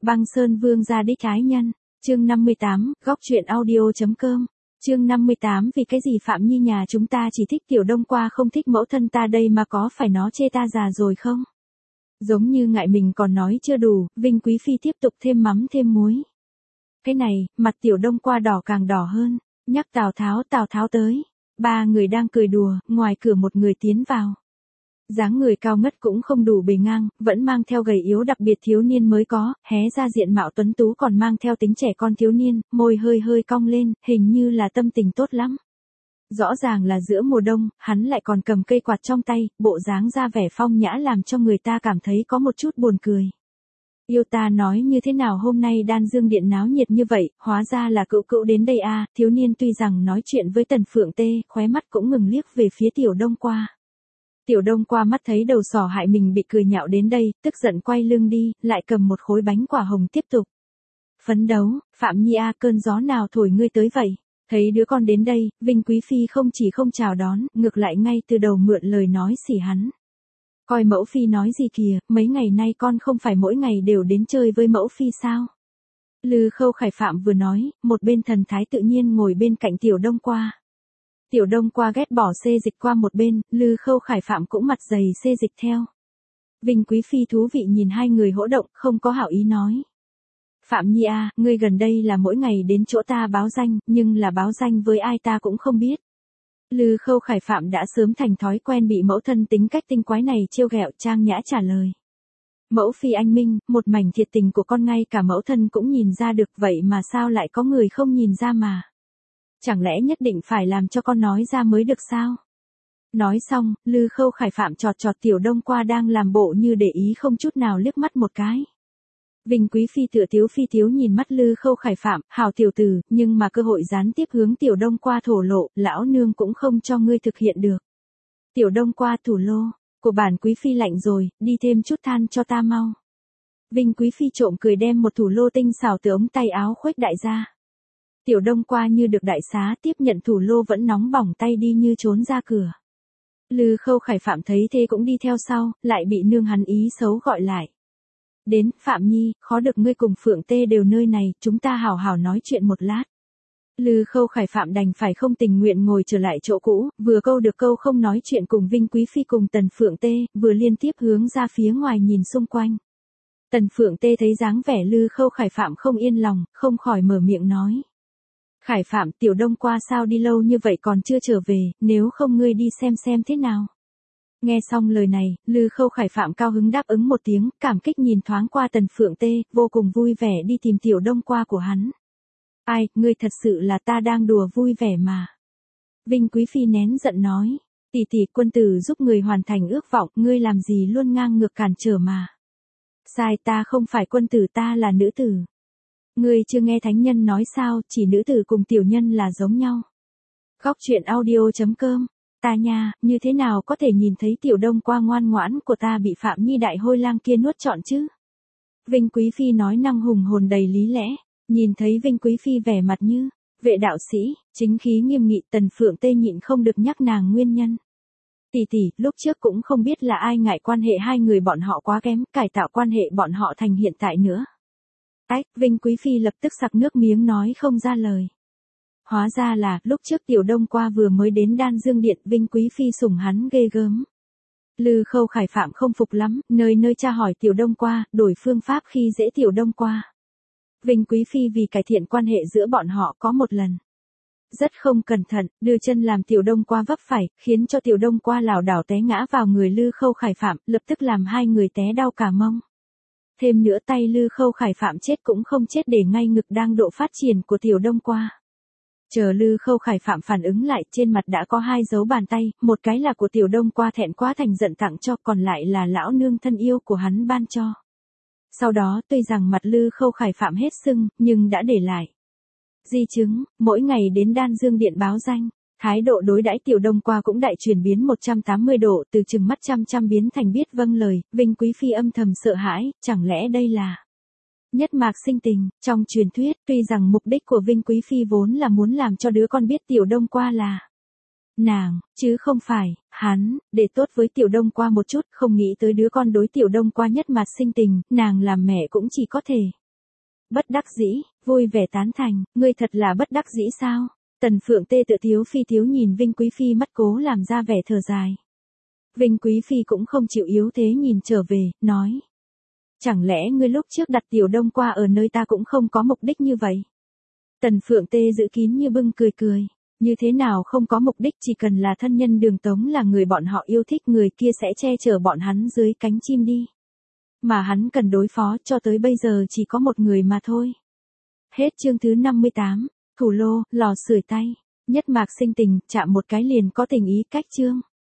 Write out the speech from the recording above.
Băng Sơn Vương gia đích ái nhân, chương 58, góc truyện audio.com, chương 58 vì cái gì Phạm Nhi nhà chúng ta chỉ thích Tiểu Đông qua không thích mẫu thân ta đây mà có phải nó chê ta già rồi không? Giống như ngại mình còn nói chưa đủ, Vinh Quý Phi tiếp tục thêm mắm thêm muối. Cái này, mặt Tiểu Đông qua đỏ càng đỏ hơn, nhắc Tào Tháo tới. Ba người đang cười đùa, ngoài cửa một người tiến vào. Dáng người cao ngất cũng không đủ bề ngang, vẫn mang theo gầy yếu đặc biệt thiếu niên mới có, hé ra diện mạo tuấn tú còn mang theo tính trẻ con thiếu niên, môi hơi cong lên, hình như là tâm tình tốt lắm. Rõ ràng là giữa mùa đông, hắn lại còn cầm cây quạt trong tay, bộ dáng ra vẻ phong nhã làm cho người ta cảm thấy có một chút buồn cười. Yêu ta nói như thế nào hôm nay Đan Dương Điện náo nhiệt như vậy, hóa ra là cữu đến đây à, thiếu niên tuy rằng nói chuyện với Tần Phượng Tê, khóe mắt cũng ngừng liếc về phía Tiểu Đông qua. Tiểu Đông qua mắt thấy đầu sỏ hại mình bị cười nhạo đến đây, tức giận quay lưng đi, lại cầm một khối bánh quả hồng tiếp tục. Phấn đấu, Phạm Nhi a cơn gió nào thổi ngươi tới vậy? Thấy đứa con đến đây, Vinh Quý Phi không chỉ không chào đón, ngược lại ngay từ đầu mượn lời nói xỉ hắn. Coi mẫu phi nói gì kìa, mấy ngày nay con không phải mỗi ngày đều đến chơi với mẫu phi sao? Lư Khâu Khải Phạm vừa nói, một bên thần thái tự nhiên ngồi bên cạnh Tiểu Đông qua. Tiểu Đông qua ghét bỏ xê dịch qua một bên, Lư Khâu Khải Phạm cũng mặt dày xê dịch theo. Vinh Quý Phi thú vị nhìn hai người hỗn động, không có hảo ý nói. Phạm Nhi a, ngươi gần đây là mỗi ngày đến chỗ ta báo danh, nhưng là báo danh với ai ta cũng không biết. Lư Khâu Khải Phạm đã sớm thành thói quen bị mẫu thân tính cách tinh quái này trêu ghẹo, trang nhã trả lời. Mẫu phi anh minh, một mảnh thiệt tình của con ngay cả mẫu thân cũng nhìn ra được, vậy mà sao lại có người không nhìn ra mà. Chẳng lẽ nhất định phải làm cho con nói ra mới được sao? Nói xong, Lư Khâu Khải Phạm chọt Tiểu Đông qua đang làm bộ như để ý không chút nào liếc mắt một cái. Vinh Quý Phi tựa phi tiếu nhìn mắt Lư Khâu Khải Phạm, hảo tiểu tử, nhưng mà cơ hội gián tiếp hướng Tiểu Đông qua thổ lộ, lão nương cũng không cho ngươi thực hiện được. Tiểu Đông qua thủ lô, của bản Quý Phi lạnh rồi, đi thêm chút than cho ta mau. Vinh Quý Phi trộm cười đem một thủ lô tinh xảo từ ống tay áo khuếch đại ra. Tiểu Đông qua như được đại xá tiếp nhận thủ lô vẫn nóng bỏng tay đi như trốn ra cửa. Lư Khâu Khải Phạm thấy thế cũng đi theo sau, lại bị nương hắn ý xấu gọi lại. Đến, Phạm Nhi, khó được ngươi cùng Phượng Tê đều nơi này, chúng ta hảo hảo nói chuyện một lát. Lư Khâu Khải Phạm đành phải không tình nguyện ngồi trở lại chỗ cũ, vừa câu được câu không nói chuyện cùng Vinh Quý Phi cùng Tần Phượng Tê, vừa liên tiếp hướng ra phía ngoài nhìn xung quanh. Tần Phượng Tê thấy dáng vẻ Lư Khâu Khải Phạm không yên lòng, không khỏi mở miệng nói. Khải Phạm, Tiểu Đông qua sao đi lâu như vậy còn chưa trở về, nếu không ngươi đi xem thế nào. Nghe xong lời này, Lư Khâu Khải Phạm cao hứng đáp ứng một tiếng, cảm kích nhìn thoáng qua Tần Phượng Tê, vô cùng vui vẻ đi tìm Tiểu Đông qua của hắn. Ai, ngươi thật sự là ta đang đùa vui vẻ mà. Vinh Quý Phi nén giận nói, tỷ quân tử giúp người hoàn thành ước vọng, ngươi làm gì luôn ngang ngược cản trở mà. Sai, ta không phải quân tử, ta là nữ tử. Ngươi chưa nghe thánh nhân nói sao, chỉ nữ tử cùng tiểu nhân là giống nhau. Góc truyện audio.com, ta nha, như thế nào có thể nhìn thấy Tiểu Đông qua ngoan ngoãn của ta bị Phạm Nhi đại hôi lang kia nuốt trọn chứ? Vinh Quý Phi nói năng hùng hồn đầy lý lẽ, nhìn thấy Vinh Quý Phi vẻ mặt như vệ đạo sĩ, chính khí nghiêm nghị, Tần Phượng Tê nhịn không được nhắc nàng nguyên nhân. Tỷ, lúc trước cũng không biết là ai ngại quan hệ hai người bọn họ quá kém, cải tạo quan hệ bọn họ thành hiện tại nữa. Vinh Quý Phi lập tức sặc nước miếng nói không ra lời. Hóa ra là, lúc trước Tiểu Đông qua vừa mới đến Đan Dương Điện, Vinh Quý Phi sủng hắn ghê gớm. Lư Khâu Khải Phạm không phục lắm, nơi tra hỏi Tiểu Đông qua, đổi phương pháp khi dễ Tiểu Đông qua. Vinh Quý Phi vì cải thiện quan hệ giữa bọn họ có một lần. Rất không cẩn thận, đưa chân làm Tiểu Đông qua vấp phải, khiến cho Tiểu Đông qua lảo đảo té ngã vào người Lư Khâu Khải Phạm, lập tức làm hai người té đau cả mông. Thêm nữa tay Lư Khâu Khải Phạm chết cũng không chết để ngay ngực đang độ phát triển của Tiểu Đông qua. Chờ Lư Khâu Khải Phạm phản ứng lại, trên mặt đã có hai dấu bàn tay, một cái là của Tiểu Đông qua thẹn quá thành giận tặng cho, còn lại là lão nương thân yêu của hắn ban cho. Sau đó tuy rằng mặt Lư Khâu Khải Phạm hết sưng, nhưng đã để lại di chứng, mỗi ngày đến Đan Dương Điện báo danh. Thái độ đối đãi Tiểu Đông qua cũng đại chuyển biến 180 độ, từ trừng mắt chăm biến thành biết vâng lời. Vinh Quý Phi âm thầm sợ hãi, chẳng lẽ đây là nhất mạc sinh tình. Trong truyền thuyết, tuy rằng mục đích của Vinh Quý Phi vốn là muốn làm cho đứa con biết Tiểu Đông qua là nàng, chứ không phải hắn, để tốt với Tiểu Đông qua một chút, không nghĩ tới đứa con đối Tiểu Đông qua nhất mạc sinh tình, nàng làm mẹ cũng chỉ có thể Bất đắc dĩ, vui vẻ tán thành, ngươi thật là bất đắc dĩ sao? Tần Phượng Tê tự tiếu phi tiếu nhìn Vinh Quý Phi mắt cố làm ra vẻ thở dài. Vinh Quý Phi cũng không chịu yếu thế nhìn trở về, nói. Chẳng lẽ ngươi lúc trước đặt Tiểu Đông qua ở nơi ta cũng không có mục đích như vậy? Tần Phượng Tê giữ kín như bưng cười cười. Như thế nào không có mục đích, chỉ cần là thân nhân Đường Tống là người bọn họ yêu thích, người kia sẽ che chở bọn hắn dưới cánh chim đi. Mà hắn cần đối phó cho tới bây giờ chỉ có một người mà thôi. Hết chương thứ 58, thủ lô, lò sưởi tay. Nhất Mạc Sinh tình, chạm một cái liền có tình ý cách chương.